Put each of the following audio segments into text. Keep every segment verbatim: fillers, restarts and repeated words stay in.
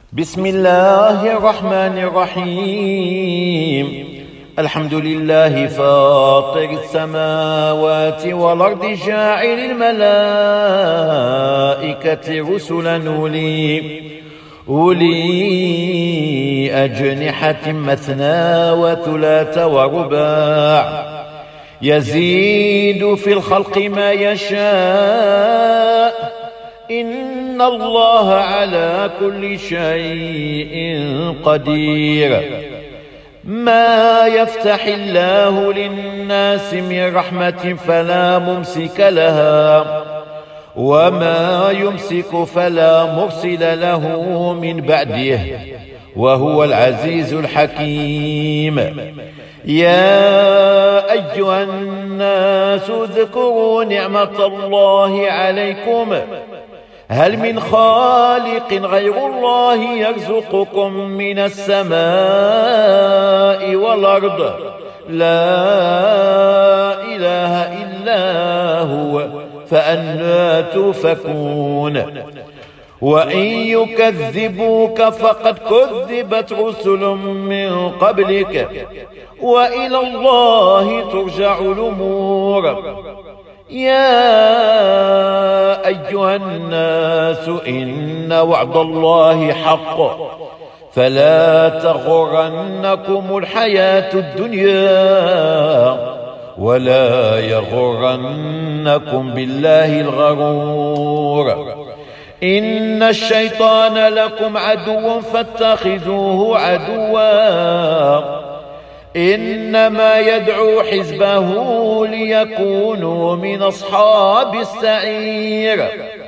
بسم الله الرحمن الرحيم. الحمد لله فاطر السماوات والأرض جاعل الملائكة رسلا أولي أولي أجنحة مثنى وثلاث ورباع يزيد في الخلق ما يشاء إن الله على كل شيء قدير. ما يفتح الله للناس من رحمة فلا ممسك لها وما يمسك فلا مرسل له من بعده وهو العزيز الحكيم. يا أيها الناس اذكروا نعمة الله عليكم هل من خالق غير الله يرزقكم من السماء والأرض؟ لا إله إلا هو فأنى تؤفكون. وإن يكذبوك فقد كذبت رسل من قبلك وإلى الله ترجع الأمور. يا أيها الناس إن وعد الله حق فلا تغرنكم الحياة الدنيا ولا يغرنكم بالله الغرور. إن الشيطان لكم عدو فاتخذوه عدوا إنما يدعو حزبه ليكونوا من أصحاب السعير.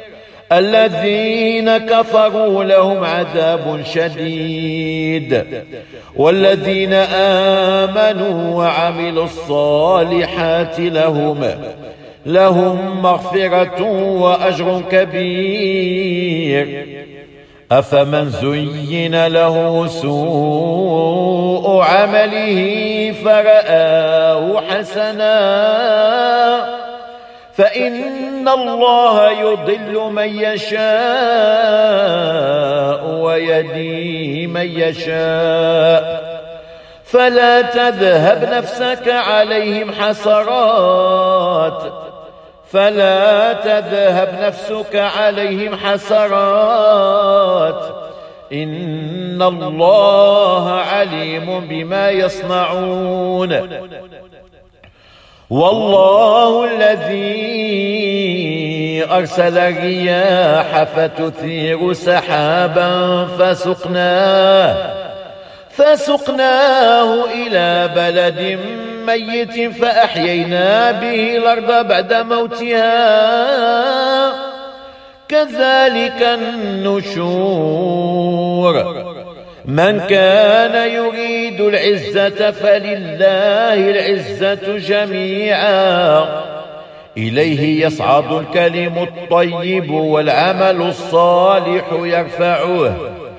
الذين كفروا لهم عذاب شديد والذين آمنوا وعملوا الصالحات لهم لهم مغفرة وأجر كبير. أفمن زين له سوء عمله فرآه حسنا فإن الله يضل من يشاء ويهدي من يشاء فلا تذهب نفسك عليهم حسرات فلا تذهب نفسك عليهم حسرات إن الله عليم بما يصنعون. والله الذي أرسل الرياح فتثير سحابا فسقناه فسقناه إلى بلد ميت فأحيينا به الأرض بعد موتها كذلك النشور. من كان يريد العزة فلله العزة جميعا إليه يصعد الكلم الطيب والعمل الصالح يرفعه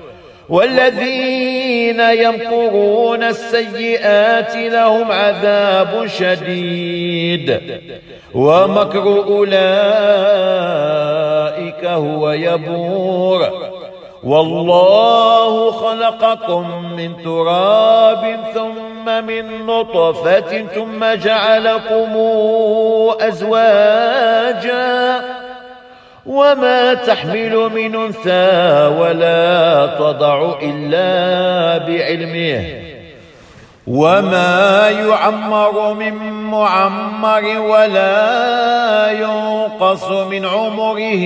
والذين يمكرون السيئات لهم عذاب شديد ومكر أولئك هو يبور. والله خلقكم من تراب ثم من نطفة ثم جعلكم أزواجا وما تحمل من أنثى ولا تضع إلا بعلمه وما يعمر من معمر ولا ينقص من عمره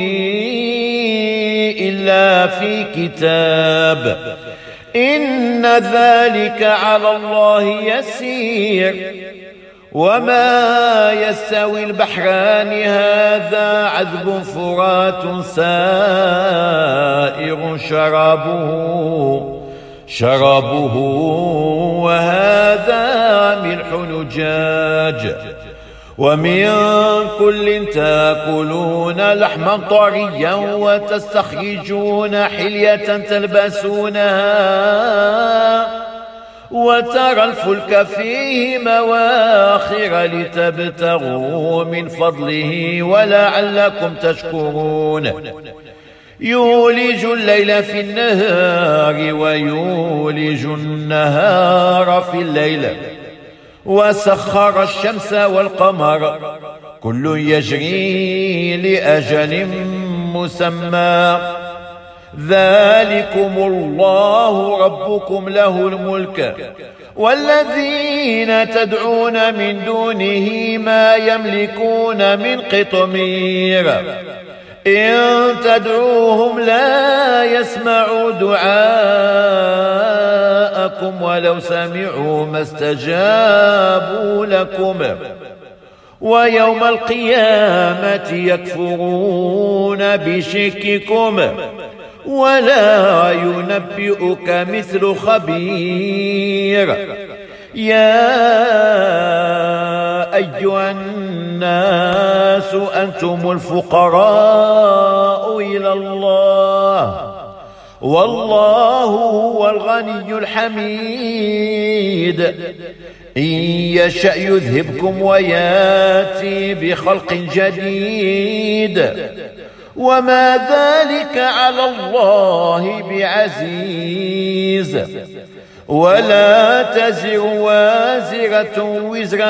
إلا في كتاب إن ذلك على الله يسير. وما يستوي البحران هذا عذب فرات سائغ شرابه شرابه وهذا ملح نجاج ومن كل تأكلون لحما طريا وتستخرجون حلية تلبسونها وترى الفلك فيه مواخر لتبتغوا من فضله ولعلكم تشكرون. يولج الليل في النهار ويولج النهار في الليل وسخر الشمس والقمر كل يجري لأجل مسمى ذلكم الله ربكم له الملك والذين تدعون من دونه ما يملكون من قطمير إن تدعوهم لا يسمعوا دعاءكم ولو سمعوا ما استجابوا لكم ويوم القيامة يكفرون بشرككم ولا ينبئك مثل خبير يا أيها الناس أنتم الفقراء إلى الله والله هو الغني الحميد إن يشأ يذهبكم وياتي بخلق جديد وما ذلك على الله بعزيز ولا تزر وازرة وزر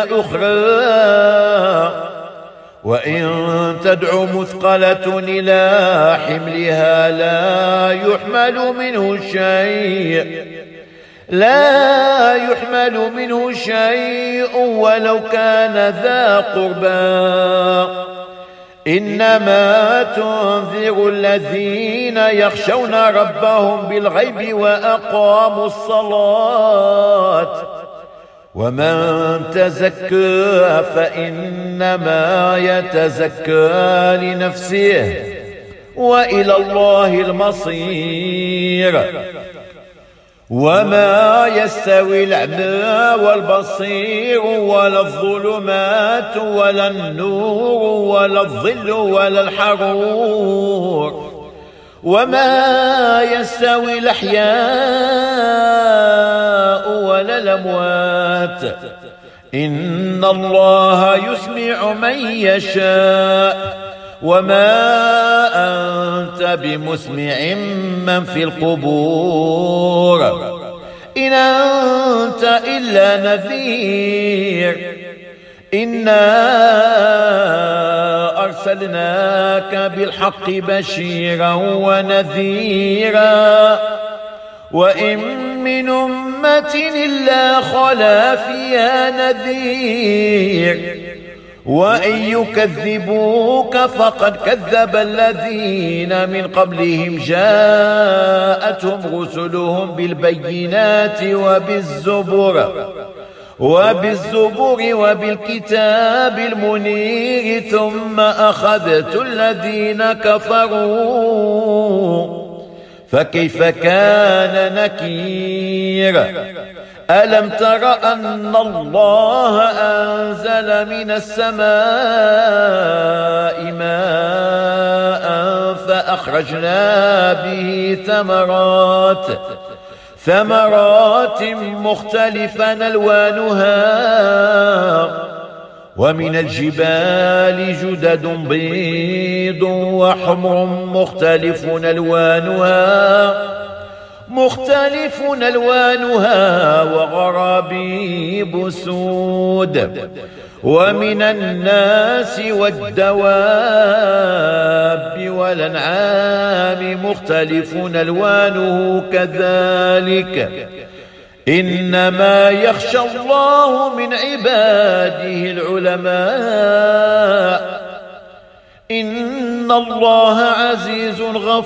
أخرى وإن تدع مثقلة إلى حملها لا يحمل منه شيء لا يحمل منه شيء ولو كان ذا قربى إنما تنذر الذين يخشون ربهم بالغيب وأقاموا الصلاة ومن تزكى فإنما يتزكى لنفسه وإلى الله المصير وما يستوي الأعمى والبصير ولا الظلمات ولا النور ولا الظل ولا الحرور وما يستوي الأحياء ولا الأموات إن الله يسمع من يشاء وما أنت بمسمع من في القبور إن أنت إلا نذير إنا أرسلناك بالحق بشيرا ونذيرا وإن من أمة إلا خلا فيها نذير وإن يكذبوك فقد كذب الذين من قبلهم جاءتهم رسلهم بالبينات وبالزبر وبالزبر وبالكتاب المنير ثم أخذت الذين كفروا فكيف كان نكير ألم تر أن الله أنزل من السماء ماء فأخرجنا به ثمرات ثمرات مختلفا ألوانها ومن الجبال جدد بيض وحمر مختلف ألوانها مختلف ألوانها وغرابيب سود ومن الناس والدواب والأنعام مختلف ألوانه كذلك إنما يخشى الله من عباده العلماء إن الله عزيز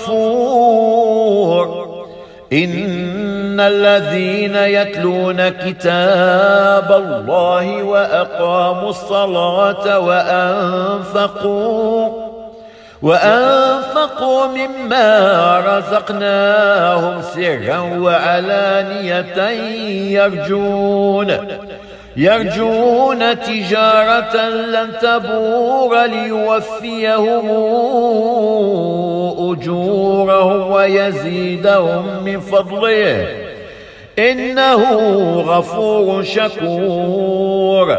غفور إن الذين يتلون كتاب الله وأقاموا الصلاة وأنفقوا وأنفقوا مما رزقناهم سرا وعلانية يرجون يرجون تجارة لن تبور ليوفيهم أجورهم ويزيدهم من فضله إنه غفور شكور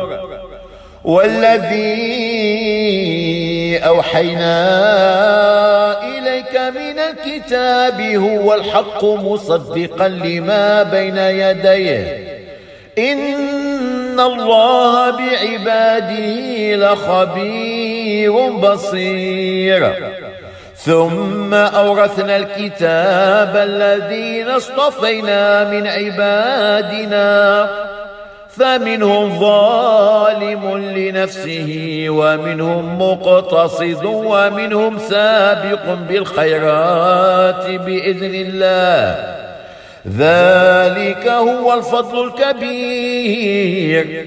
والذي أوحينا إليك عليك من الكتاب هو الحق مصدقا لما بين يديه إن الله بعباده لخبير بصير. ثم أورثنا الكتاب الذين اصطفينا من عبادنا فمنهم ظالم لنفسه ومنهم مقتصد ومنهم سابق بالخيرات بإذن الله ذلك هو الفضل الكبير.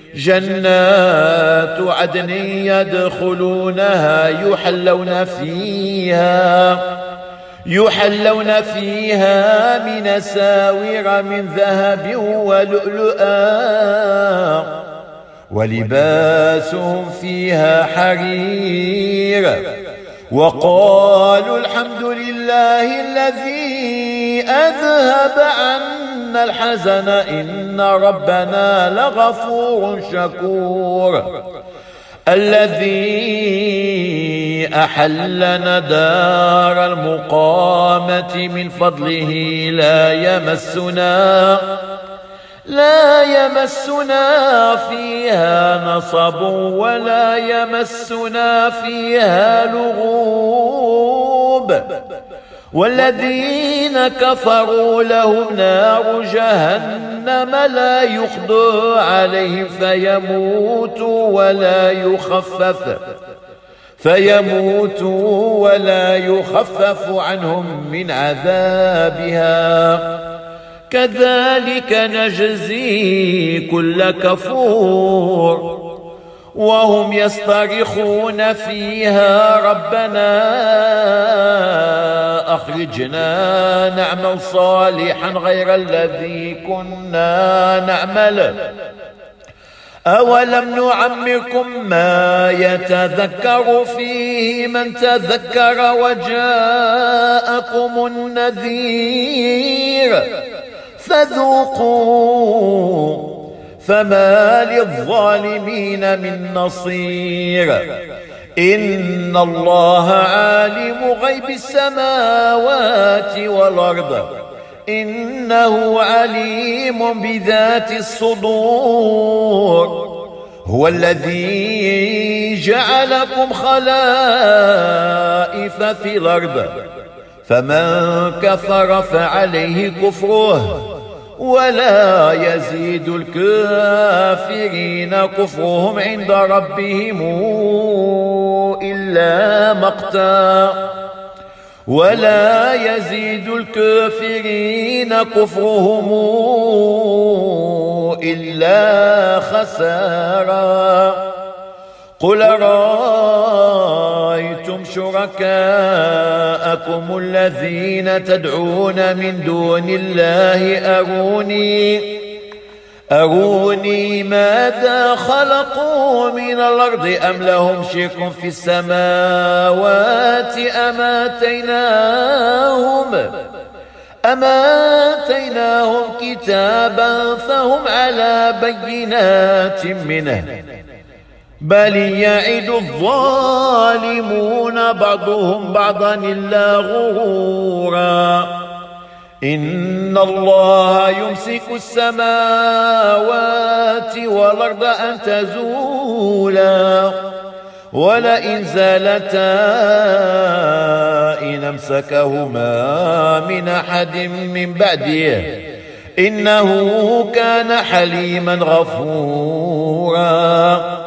جنات عدن يدخلونها يحلون فيها يحلون فيها من أساور من ذهب ولؤلؤا ولباسهم فيها حرير. وقالوا الحمد لله الذي أذهب عنا الحزن إن ربنا لغفور شكور. الذي أحلنا دار المقامة من فضله لا يمسنا لا يمسنا فيها نصب ولا يمسنا فيها لغوب. والذين كفروا لهم نار جهنم لا يقضى عليهم فيموتوا ولا يخفف فيموتوا ولا يخفف عنهم من عذابها كذلك نجزي كل كفور. وهم يصطرخون فيها ربنا أخرجنا نعمل صالحا غير الذي كنا نعمل أولم نعمركم ما يتذكر فيه من تذكر وجاءكم النذير فذوقوا فما للظالمين من نصير. إن الله عالم غيب السماوات والأرض إنه عليم بذات الصدور. هو الذي جعلكم خلائف في الأرض فمن كفر فعليه كفره ولا يزيد الكافرين كفرهم عند ربهم إلا مقتا ولا يزيد الكافرين كفرهم إلا خسارا. قل رأيتم شركاءكم الذين تدعون من دون الله أروني أروني ماذا خلقوا من الأرض أم لهم شرك في السماوات أم آتيناهم أم آتيناهم كتابا فهم على بينات منه بل يعد الظالمون بعضهم بعضا إلا غرورا. إن الله يمسك السماوات والأرض أن تزولا ولئن زالتا إن أمسكهما من أحد من بعده إنه كان حليما غفورا.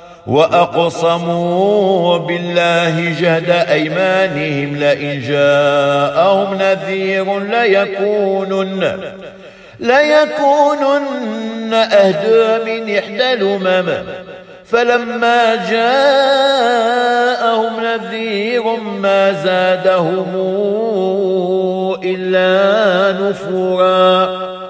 وأقسموا بالله جهد أيمانهم لئن جاءهم نذير ليكونن ليكونن أهدى من إحدى الأمم فلما جاءهم نذير ما زادهم إلا نفورا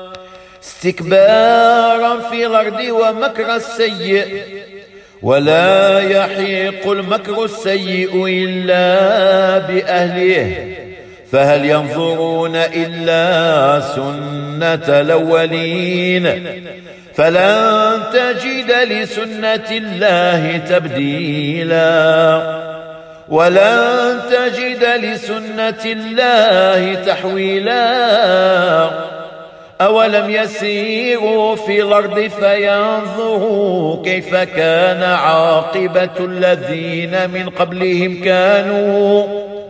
استكبارا في الأرض ومكر السيء ولا يحيق المكر السيء إلا بأهله فهل ينظرون إلا سنة الأولين فلن تجد لسنة الله تبديلا ولن تجد لسنة الله تحويلا أولم يسيروا في الأرض فينظروا كيف كان عاقبة الذين من قبلهم كانوا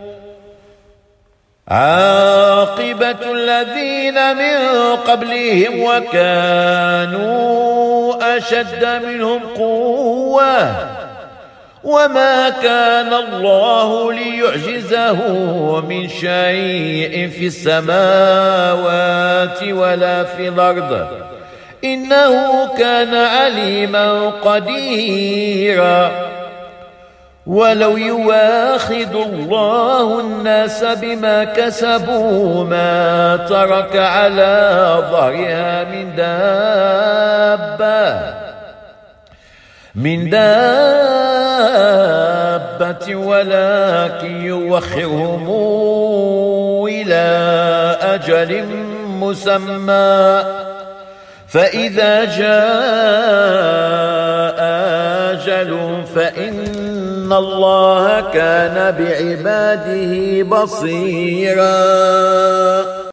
عاقبة الذين من قبلهم وكانوا أشد منهم قوة وما كان الله ليعجزه من شيء في السماوات ولا في الأرض إنه كان عليما قديرا ولو يواخذ الله الناس بما كسبوا ما ترك على ظهرها من دابة من دابة ولكن يوخرهم إلى أجل مسمى فإذا جاء أجل فإن الله كان بعباده بصيرا.